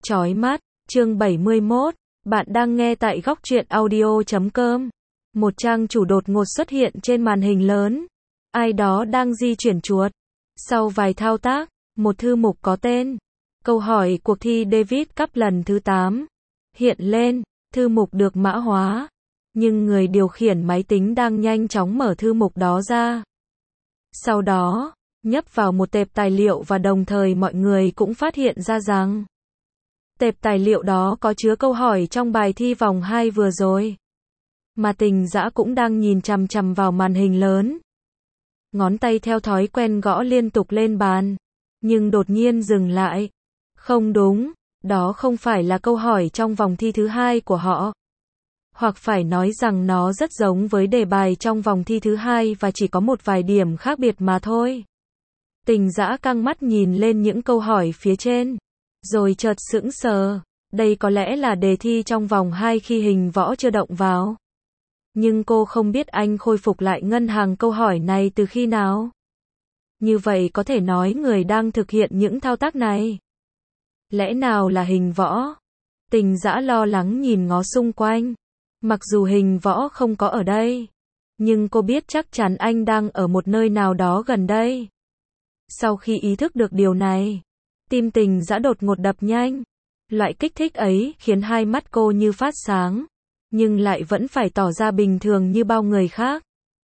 Chói mắt, chương 71, bạn đang nghe tại góc truyện audio.com. Một trang chủ đột ngột xuất hiện trên màn hình lớn. Ai đó đang di chuyển chuột. Sau vài thao tác, một thư mục có tên câu hỏi cuộc thi Davis Cup lần thứ 8 hiện lên. Thư mục được mã hóa, nhưng người điều khiển máy tính đang nhanh chóng mở thư mục đó ra. Sau đó, nhấp vào một tệp tài liệu và đồng thời mọi người cũng phát hiện ra rằng tệp tài liệu đó có chứa câu hỏi trong bài thi vòng 2 vừa rồi. Mà Tình Dã cũng đang nhìn chằm chằm vào màn hình lớn. Ngón tay theo thói quen gõ liên tục lên bàn, nhưng đột nhiên dừng lại. Không đúng, đó không phải là câu hỏi trong vòng thi thứ 2 của họ. Hoặc phải nói rằng nó rất giống với đề bài trong vòng thi thứ 2 và chỉ có một vài điểm khác biệt mà thôi. Tình Dã căng mắt nhìn lên những câu hỏi phía trên, rồi chợt sững sờ. Đây có lẽ là đề thi trong vòng 2 khi Hình Võ chưa động vào. Nhưng cô không biết anh khôi phục lại ngân hàng câu hỏi này từ khi nào. Như vậy có thể nói người đang thực hiện những thao tác này lẽ nào là Hình Võ? Tình Dã lo lắng nhìn ngó xung quanh. Mặc dù Hình Võ không có ở đây, nhưng cô biết chắc chắn anh đang ở một nơi nào đó gần đây. Sau khi ý thức được điều này, tim Tình Dã đột ngột đập nhanh. Loại kích thích ấy khiến hai mắt cô như phát sáng, nhưng lại vẫn phải tỏ ra bình thường như bao người khác.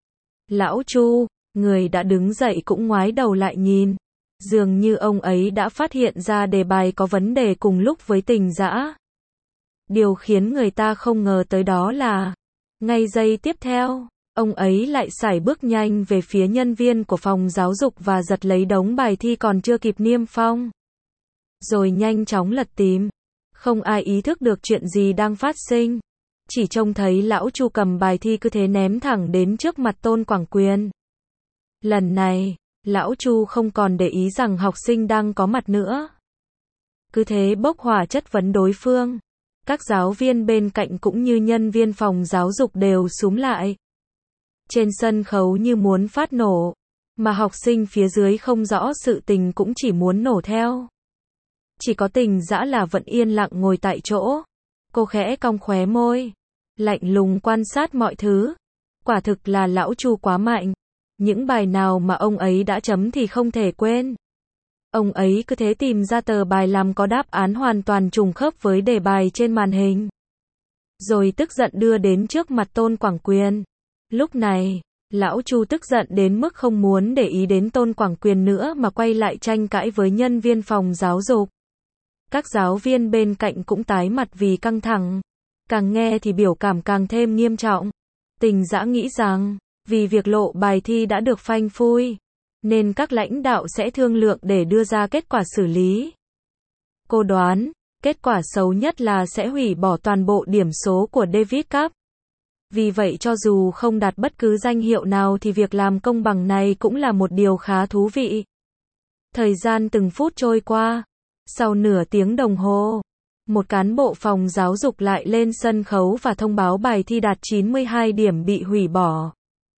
Lão Chu, người đã đứng dậy cũng ngoái đầu lại nhìn. Dường như ông ấy đã phát hiện ra đề bài có vấn đề cùng lúc với Tình Dã. Điều khiến người ta không ngờ tới đó là, ngay giây tiếp theo, ông ấy lại sải bước nhanh về phía nhân viên của phòng giáo dục và giật lấy đống bài thi còn chưa kịp niêm phong. Rồi nhanh chóng lật tìm. Không ai ý thức được chuyện gì đang phát sinh. Chỉ trông thấy lão Chu cầm bài thi cứ thế ném thẳng đến trước mặt Tôn Quảng Quyền. Lần này, lão Chu không còn để ý rằng học sinh đang có mặt nữa. Cứ thế bốc hỏa chất vấn đối phương. Các giáo viên bên cạnh cũng như nhân viên phòng giáo dục đều xúm lại. Trên sân khấu như muốn phát nổ, mà học sinh phía dưới không rõ sự tình cũng chỉ muốn nổ theo. Chỉ có Tình Dã là vẫn yên lặng ngồi tại chỗ. Cô khẽ cong khóe môi, lạnh lùng quan sát mọi thứ. Quả thực là lão Chu quá mạnh. Những bài nào mà ông ấy đã chấm thì không thể quên. Ông ấy cứ thế tìm ra tờ bài làm có đáp án hoàn toàn trùng khớp với đề bài trên màn hình. Rồi tức giận đưa đến trước mặt Tôn Quảng Quyền. Lúc này, lão Chu tức giận đến mức không muốn để ý đến Tôn Quảng Quyền nữa mà quay lại tranh cãi với nhân viên phòng giáo dục. Các giáo viên bên cạnh cũng tái mặt vì căng thẳng. Càng nghe thì biểu cảm càng thêm nghiêm trọng. Tình Dã nghĩ rằng, vì việc lộ bài thi đã được phanh phui, nên các lãnh đạo sẽ thương lượng để đưa ra kết quả xử lý. Cô đoán, kết quả xấu nhất là sẽ hủy bỏ toàn bộ điểm số của Davis Cup. Vì vậy cho dù không đạt bất cứ danh hiệu nào thì việc làm công bằng này cũng là một điều khá thú vị. Thời gian từng phút trôi qua. Sau nửa tiếng đồng hồ, một cán bộ phòng giáo dục lại lên sân khấu và thông báo bài thi đạt 92 điểm bị hủy bỏ.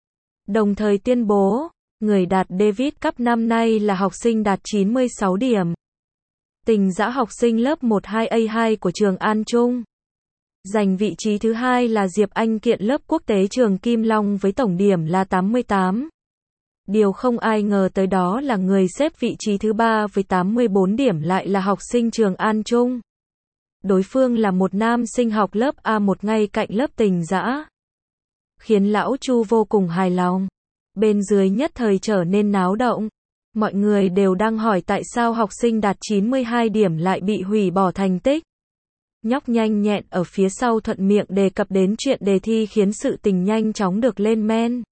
Đồng thời tuyên bố, người đạt Davis Cup năm nay là học sinh đạt 96 điểm. Tình Dã học sinh lớp 12A2 của trường An Trung. Giành vị trí thứ 2 là Diệp Anh Kiện lớp quốc tế trường Kim Long với tổng điểm là 88. Điều không ai ngờ tới đó là người xếp vị trí thứ 3 với 84 điểm lại là học sinh trường An Trung. Đối phương là một nam sinh học lớp A1 ngay cạnh lớp Tình Dã. Khiến lão Chu vô cùng hài lòng. Bên dưới nhất thời trở nên náo động. Mọi người đều đang hỏi tại sao học sinh đạt 92 điểm lại bị hủy bỏ thành tích. Nhóc nhanh nhẹn ở phía sau thuận miệng đề cập đến chuyện đề thi khiến sự tình nhanh chóng được lên men.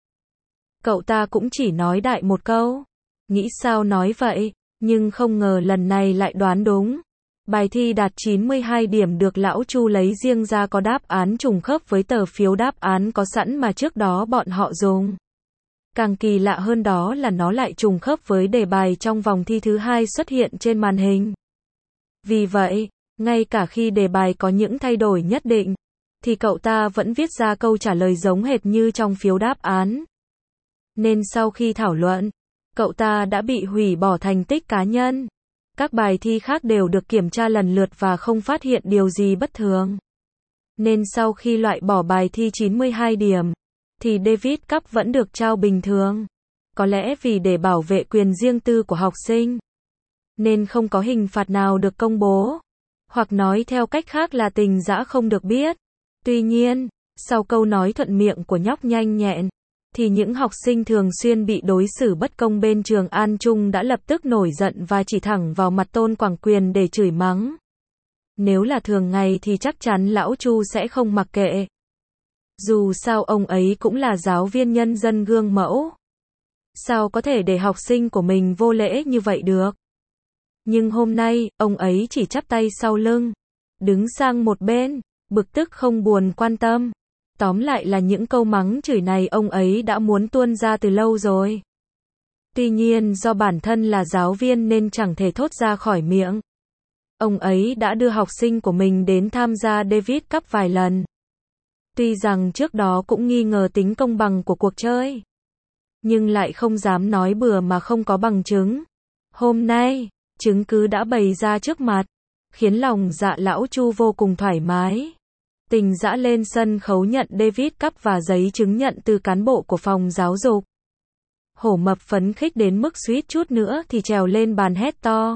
Cậu ta cũng chỉ nói đại một câu. Nghĩ sao nói vậy, nhưng không ngờ lần này lại đoán đúng. Bài thi đạt 92 điểm được lão Chu lấy riêng ra có đáp án trùng khớp với tờ phiếu đáp án có sẵn mà trước đó bọn họ dùng. Càng kỳ lạ hơn đó là nó lại trùng khớp với đề bài trong vòng thi thứ 2 xuất hiện trên màn hình. Vì vậy, ngay cả khi đề bài có những thay đổi nhất định, thì cậu ta vẫn viết ra câu trả lời giống hệt như trong phiếu đáp án. Nên sau khi thảo luận, cậu ta đã bị hủy bỏ thành tích cá nhân. Các bài thi khác đều được kiểm tra lần lượt và không phát hiện điều gì bất thường. Nên sau khi loại bỏ bài thi 92 điểm, thì Davis Cup vẫn được trao bình thường. Có lẽ vì để bảo vệ quyền riêng tư của học sinh, nên không có hình phạt nào được công bố. Hoặc nói theo cách khác là Tình Dã không được biết. Tuy nhiên, sau câu nói thuận miệng của nhóc nhanh nhẹn, thì những học sinh thường xuyên bị đối xử bất công bên trường An Trung đã lập tức nổi giận và chỉ thẳng vào mặt Tôn Quảng Quyền để chửi mắng. Nếu là thường ngày thì chắc chắn lão Chu sẽ không mặc kệ. Dù sao ông ấy cũng là giáo viên nhân dân gương mẫu. Sao có thể để học sinh của mình vô lễ như vậy được? Nhưng hôm nay, ông ấy chỉ chắp tay sau lưng, đứng sang một bên, bực tức không buồn quan tâm. Tóm lại là những câu mắng chửi này ông ấy đã muốn tuôn ra từ lâu rồi. Tuy nhiên do bản thân là giáo viên nên chẳng thể thốt ra khỏi miệng. Ông ấy đã đưa học sinh của mình đến tham gia Davis Cup vài lần. Tuy rằng trước đó cũng nghi ngờ tính công bằng của cuộc chơi, nhưng lại không dám nói bừa mà không có bằng chứng. Hôm nay, chứng cứ đã bày ra trước mặt, khiến lòng dạ lão Chu vô cùng thoải mái. Tình Dã lên sân khấu nhận Davis Cup và giấy chứng nhận từ cán bộ của phòng giáo dục. Hổ Mập phấn khích đến mức suýt chút nữa thì trèo lên bàn hét to.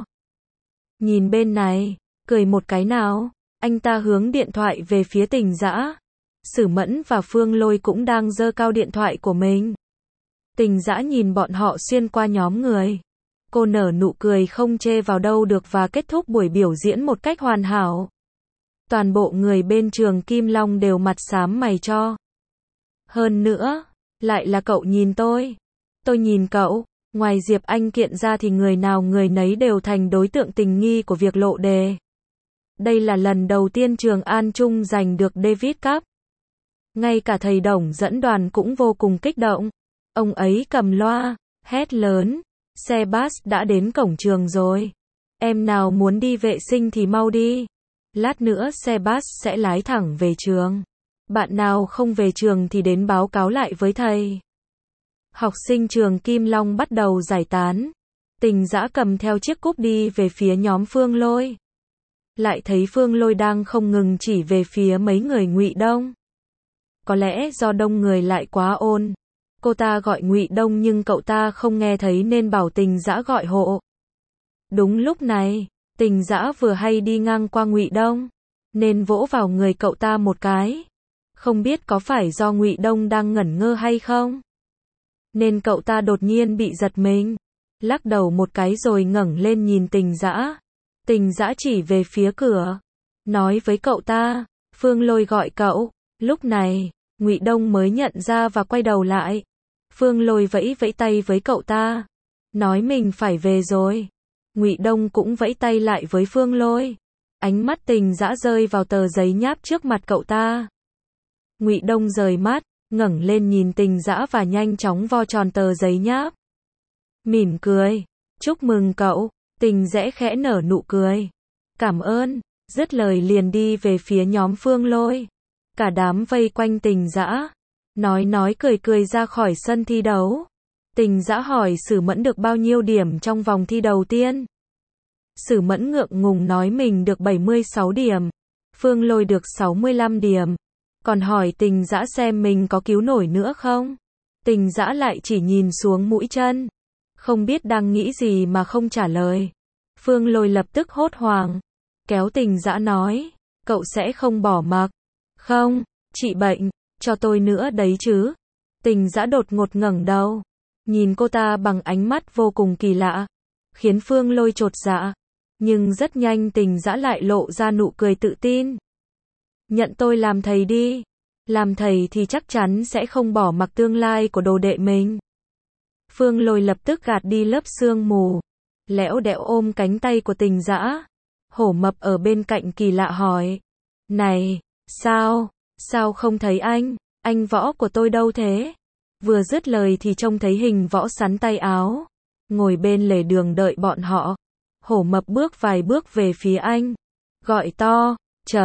Nhìn bên này, cười một cái nào. Anh ta hướng điện thoại về phía Tình Dã. Sử Mẫn và Phương Lôi cũng đang giơ cao điện thoại của mình. Tình Dã nhìn bọn họ xuyên qua nhóm người. Cô nở nụ cười không chê vào đâu được và kết thúc buổi biểu diễn một cách hoàn hảo. Toàn bộ người bên trường Kim Long đều mặt xám mày cho. Hơn nữa, lại là cậu nhìn tôi nhìn cậu. Ngoài Diệp Anh Kiện ra thì người nào người nấy đều thành đối tượng tình nghi của việc lộ đề. Đây là lần đầu tiên trường An Trung giành được Davis Cup. Ngay cả thầy Đồng dẫn đoàn cũng vô cùng kích động. Ông ấy cầm loa, hét lớn. Xe bus đã đến cổng trường rồi. Em nào muốn đi vệ sinh thì mau đi. Lát nữa xe bus sẽ lái thẳng về trường. Bạn nào không về trường thì đến báo cáo lại với thầy. Học sinh trường Kim Long bắt đầu giải tán. Tình Dã cầm theo chiếc cúp đi về phía nhóm Phương Lôi. Lại thấy Phương Lôi đang không ngừng chỉ về phía mấy người Ngụy Đông. Có lẽ do đông người lại quá ồn. Cô ta gọi Ngụy Đông nhưng cậu ta không nghe thấy nên bảo Tình Dã gọi hộ. Đúng lúc này, Tình Dã vừa hay đi ngang qua Ngụy Đông, nên vỗ vào người cậu ta một cái. Không biết có phải do Ngụy Đông đang ngẩn ngơ hay không, nên cậu ta đột nhiên bị giật mình, lắc đầu một cái rồi ngẩng lên nhìn Tình Dã. Tình Dã chỉ về phía cửa, nói với cậu ta, Phương Lôi gọi cậu. Lúc này, Ngụy Đông mới nhận ra và quay đầu lại. Phương Lôi vẫy vẫy tay với cậu ta, nói mình phải về rồi. Ngụy Đông cũng vẫy tay lại với Phương Lôi. Ánh mắt Tình Dã rơi vào tờ giấy nháp trước mặt cậu ta. Ngụy Đông rời mắt, ngẩng lên nhìn Tình Dã và nhanh chóng vo tròn tờ giấy nháp. Mỉm cười, chúc mừng cậu. Tình Dã khẽ nở nụ cười. Cảm ơn, dứt lời liền đi về phía nhóm Phương Lôi. Cả đám vây quanh Tình Dã, nói cười cười ra khỏi sân thi đấu. Tình Dã hỏi Sử Mẫn được bao nhiêu điểm trong vòng thi đầu tiên. Sử Mẫn ngượng ngùng nói mình được 76 điểm, Phương Lôi được 65 điểm. Còn hỏi Tình Dã xem mình có cứu nổi nữa không. Tình Dã lại chỉ nhìn xuống mũi chân, không biết đang nghĩ gì mà không trả lời. Phương Lôi lập tức hốt hoảng, kéo Tình Dã nói, cậu sẽ không bỏ mặc. Không, trị bệnh, cho tôi nữa đấy chứ. Tình Dã đột ngột ngẩng đầu, nhìn cô ta bằng ánh mắt vô cùng kỳ lạ, khiến Phương Lôi chột dạ. Nhưng rất nhanh Tình Dã lại lộ ra nụ cười tự tin. Nhận tôi làm thầy đi. Làm thầy thì chắc chắn sẽ không bỏ mặc tương lai của đồ đệ mình. Phương Lôi lập tức gạt đi lớp sương mù, lẽo đẽo ôm cánh tay của Tình Dã. Hổ Mập ở bên cạnh kỳ lạ hỏi, này, sao không thấy anh Võ của tôi đâu thế? Vừa dứt lời thì trông thấy Hình Võ sắn tay áo, ngồi bên lề đường đợi bọn họ. Hổ Mập bước vài bước về phía anh, gọi to,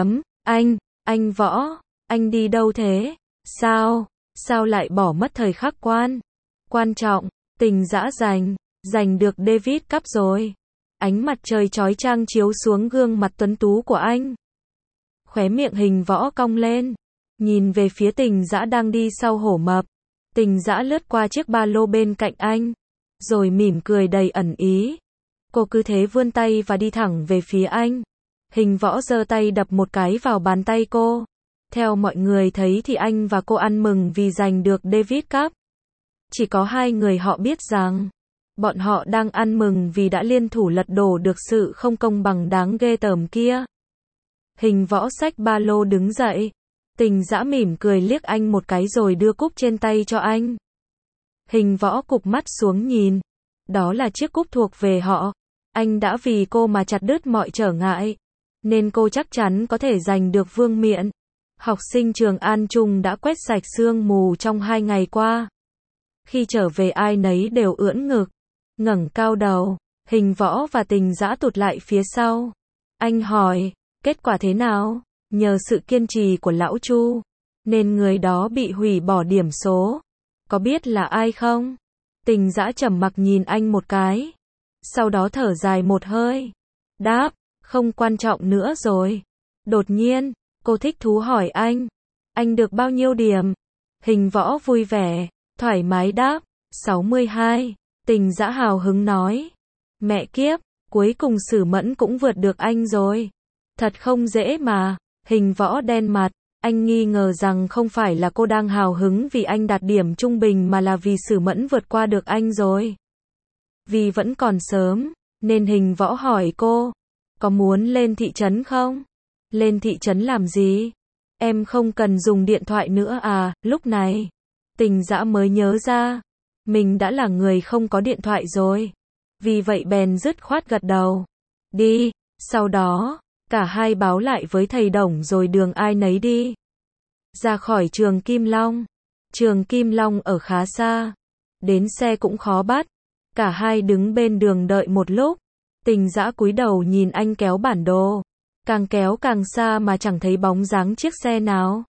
anh Võ, anh đi đâu thế? Sao lại bỏ mất thời khắc quan trọng, Tình Dã giành được Davis Cup rồi. Ánh mặt trời chói chang chiếu xuống gương mặt tuấn tú của anh. Khóe miệng Hình Võ cong lên, nhìn về phía Tình Dã đang đi sau Hổ Mập. Tình Dã lướt qua chiếc ba lô bên cạnh anh, rồi mỉm cười đầy ẩn ý. Cô cứ thế vươn tay và đi thẳng về phía anh. Hình Võ giơ tay đập một cái vào bàn tay cô. Theo mọi người thấy thì anh và cô ăn mừng vì giành được Davis Cup. Chỉ có hai người họ biết rằng, bọn họ đang ăn mừng vì đã liên thủ lật đổ được sự không công bằng đáng ghê tởm kia. Hình Võ xách ba lô đứng dậy. Tình Dã mỉm cười liếc anh một cái rồi đưa cúp trên tay cho anh. Hình Võ cụp mắt xuống nhìn. Đó là chiếc cúp thuộc về họ. Anh đã vì cô mà chặt đứt mọi trở ngại, nên cô chắc chắn có thể giành được vương miện. Học sinh trường An Trung đã quét sạch sương mù trong 2 ngày qua. Khi trở về ai nấy đều ưỡn ngực, ngẩng cao đầu. Hình Võ và Tình Dã tụt lại phía sau. Anh hỏi, kết quả thế nào? Nhờ sự kiên trì của lão Chu, nên người đó bị hủy bỏ điểm số. Có biết là ai không? Tình Dã trầm mặc nhìn anh một cái. Sau đó thở dài một hơi. Đáp, không quan trọng nữa rồi. Đột nhiên, cô thích thú hỏi anh được bao nhiêu điểm? Hình Võ vui vẻ, thoải mái đáp, 62. Tình Dã hào hứng nói, mẹ kiếp, cuối cùng Sử Mẫn cũng vượt được anh rồi. Thật không dễ mà. Hình Võ đen mặt, anh nghi ngờ rằng không phải là cô đang hào hứng vì anh đạt điểm trung bình mà là vì Sử Mẫn vượt qua được anh rồi. Vì vẫn còn sớm, nên Hình Võ hỏi cô, có muốn lên thị trấn không? Lên thị trấn làm gì? Em không cần dùng điện thoại nữa à? Lúc này, Tình Dã mới nhớ ra, mình đã là người không có điện thoại rồi. Vì vậy bèn dứt khoát gật đầu. Đi. Sau đó, cả hai báo lại với thầy Đồng rồi đường ai nấy đi. Ra khỏi trường Kim Long. Trường Kim Long ở khá xa. Đến xe cũng khó bắt. Cả hai đứng bên đường đợi một lúc. Tình Dã cúi đầu nhìn anh kéo bản đồ. Càng kéo càng xa mà chẳng thấy bóng dáng chiếc xe nào.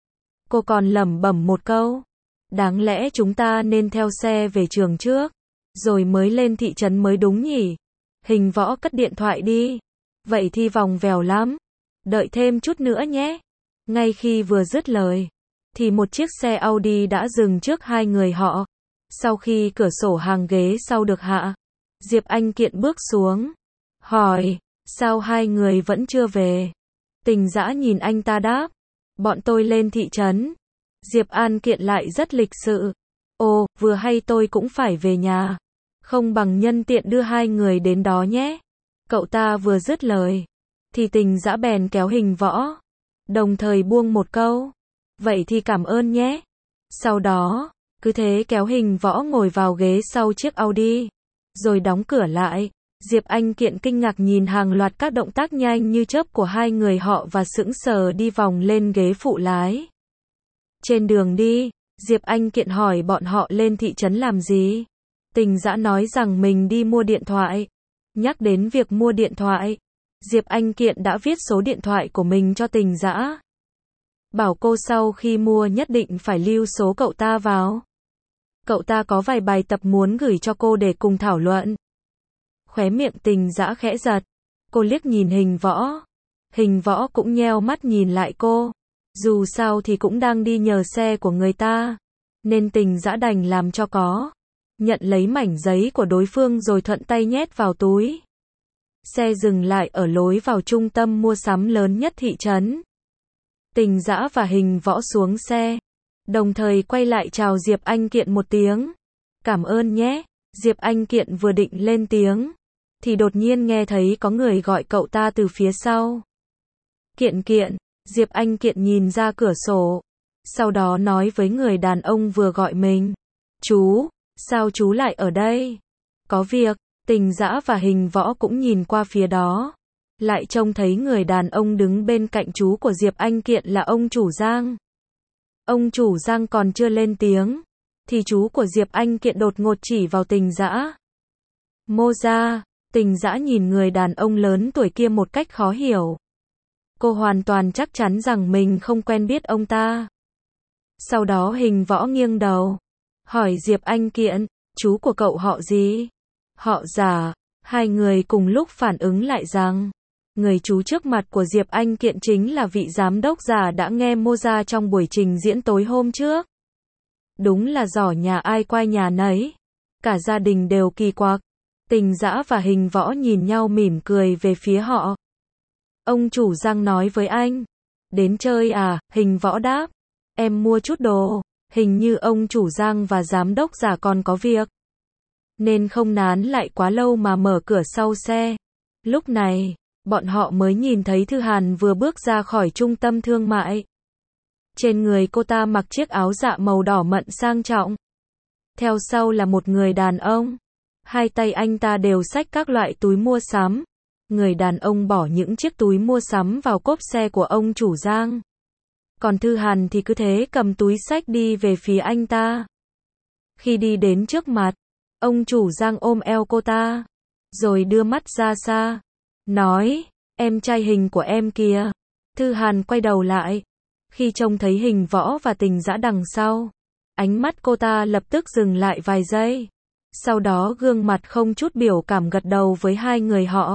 Cô còn lẩm bẩm một câu. Đáng lẽ chúng ta nên theo xe về trường trước, rồi mới lên thị trấn mới đúng nhỉ? Hình Võ cất điện thoại đi. Vậy thì vòng vèo lắm. Đợi thêm chút nữa nhé. Ngay khi vừa dứt lời, thì một chiếc xe Audi đã dừng trước hai người họ. Sau khi cửa sổ hàng ghế sau được hạ, Diệp Anh Kiện bước xuống. Hỏi, sao hai người vẫn chưa về? Tình Dã nhìn anh ta đáp, bọn tôi lên thị trấn. Diệp An Kiện lại rất lịch sự. Ồ, vừa hay tôi cũng phải về nhà. Không bằng nhân tiện đưa hai người đến đó nhé. Cậu ta vừa dứt lời, thì Tình Dã bèn kéo Hình Võ, đồng thời buông một câu, vậy thì cảm ơn nhé. Sau đó, cứ thế kéo Hình Võ ngồi vào ghế sau chiếc Audi, rồi đóng cửa lại. Diệp Anh Kiện kinh ngạc nhìn hàng loạt các động tác nhanh như chớp của hai người họ và sững sờ đi vòng lên ghế phụ lái. Trên đường đi, Diệp Anh Kiện hỏi bọn họ lên thị trấn làm gì. Tình Dã nói rằng mình đi mua điện thoại. Nhắc đến việc mua điện thoại, Diệp Anh Kiện đã viết số điện thoại của mình cho Tình Dã. Bảo cô sau khi mua nhất định phải lưu số cậu ta vào. Cậu ta có vài bài tập muốn gửi cho cô để cùng thảo luận. Khóe miệng Tình Dã khẽ giật. Cô liếc nhìn Hình Võ. Hình Võ cũng nheo mắt nhìn lại cô. Dù sao thì cũng đang đi nhờ xe của người ta, nên Tình Dã đành làm cho có. Nhận lấy mảnh giấy của đối phương rồi thuận tay nhét vào túi. Xe dừng lại ở lối vào trung tâm mua sắm lớn nhất thị trấn. Tình Dã và Hình Võ xuống xe, đồng thời quay lại chào Diệp Anh Kiện một tiếng. Cảm ơn nhé. Diệp Anh Kiện vừa định lên tiếng, thì đột nhiên nghe thấy có người gọi cậu ta từ phía sau. Kiện Kiện. Diệp Anh Kiện nhìn ra cửa sổ, sau đó nói với người đàn ông vừa gọi mình. Chú, sao chú lại ở đây? Có việc. Tình Dã và Hình Võ cũng nhìn qua phía đó, lại trông thấy người đàn ông đứng bên cạnh chú của Diệp Anh Kiện là ông chủ Giang. Ông chủ Giang còn chưa lên tiếng, thì chú của Diệp Anh Kiện đột ngột chỉ vào Tình Dã. Mô gia. Tình Dã nhìn người đàn ông lớn tuổi kia một cách khó hiểu. Cô hoàn toàn chắc chắn rằng mình không quen biết ông ta. Sau đó Hình Võ nghiêng đầu, hỏi Diệp Anh Kiện, chú của cậu họ gì? Họ Giả. Hai người cùng lúc phản ứng lại rằng, người chú trước mặt của Diệp Anh Kiện chính là vị giám đốc già đã nghe Moza trong buổi trình diễn tối hôm trước. Đúng là giỏ nhà ai quay nhà nấy. Cả gia đình đều kỳ quặc. Tình Dã và Hình Võ nhìn nhau mỉm cười về phía họ. Ông chủ Giang nói với anh. Đến chơi à? Hình Võ đáp. Em mua chút đồ. Hình như ông chủ Giang và giám đốc già còn có việc, nên không nán lại quá lâu mà mở cửa sau xe. Lúc này, bọn họ mới nhìn thấy Thư Hàn vừa bước ra khỏi trung tâm thương mại. Trên người cô ta mặc chiếc áo dạ màu đỏ mận sang trọng. Theo sau là một người đàn ông. Hai tay anh ta đều xách các loại túi mua sắm. Người đàn ông bỏ những chiếc túi mua sắm vào cốp xe của ông chủ Giang. Còn Thư Hàn thì cứ thế cầm túi xách đi về phía anh ta. Khi đi đến trước mặt, ông chủ Giang ôm eo cô ta, rồi đưa mắt ra xa, nói, em trai Hình của em kìa. Thư Hàn quay đầu lại, khi trông thấy Hình Võ và Tình Dã đằng sau, ánh mắt cô ta lập tức dừng lại vài giây. Sau đó gương mặt không chút biểu cảm gật đầu với hai người họ,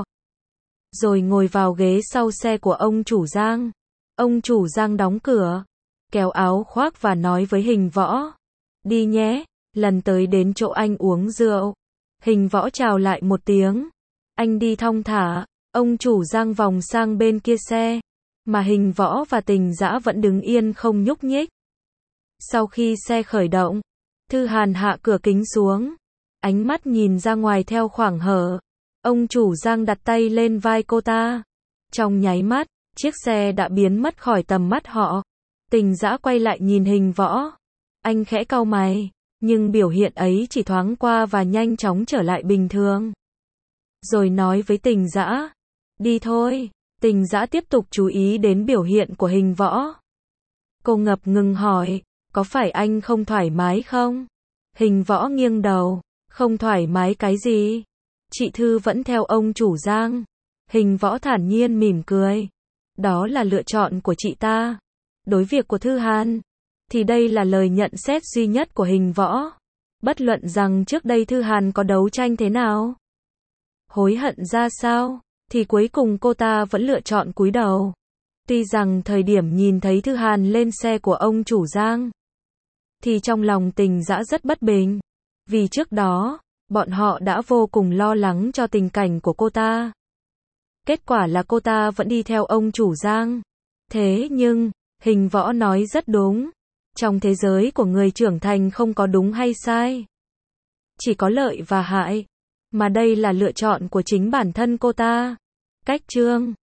rồi ngồi vào ghế sau xe của ông chủ Giang. Ông chủ Giang đóng cửa, kéo áo khoác và nói với Hình Võ, đi nhé, lần tới đến chỗ anh uống rượu. Hình Võ chào lại một tiếng, anh đi thong thả. Ông chủ Giang vòng sang bên kia xe, mà Hình Võ và Tình Dã vẫn đứng yên không nhúc nhích. Sau khi xe khởi động, Thư Hàn hạ cửa kính xuống, ánh mắt nhìn ra ngoài theo khoảng hở. Ông chủ Giang đặt tay lên vai cô ta. Trong nháy mắt, chiếc xe đã biến mất khỏi tầm mắt họ. Tình Dã quay lại nhìn Hình Võ. Anh khẽ cau mày, nhưng biểu hiện ấy chỉ thoáng qua và nhanh chóng trở lại bình thường. Rồi nói với Tình Dã, đi thôi. Tình Dã tiếp tục chú ý đến biểu hiện của Hình Võ. Cô ngập ngừng hỏi, có phải anh không thoải mái không? Hình Võ nghiêng đầu, không thoải mái cái gì? Chị Thư vẫn theo ông chủ Giang. Hình Võ thản nhiên mỉm cười. Đó là lựa chọn của chị ta. Đối việc của Thư Hàn, thì đây là lời nhận xét duy nhất của Hình Võ. Bất luận rằng trước đây Thư Hàn có đấu tranh thế nào, hối hận ra sao, thì cuối cùng cô ta vẫn lựa chọn cúi đầu. Tuy rằng thời điểm nhìn thấy Thư Hàn lên xe của ông chủ Giang, thì trong lòng Tình Dã rất bất bình. Vì trước đó, bọn họ đã vô cùng lo lắng cho tình cảnh của cô ta. Kết quả là cô ta vẫn đi theo ông chủ Giang. Thế nhưng, Hình Võ nói rất đúng. Trong thế giới của người trưởng thành không có đúng hay sai, chỉ có lợi và hại. Mà đây là lựa chọn của chính bản thân cô ta. Cách chương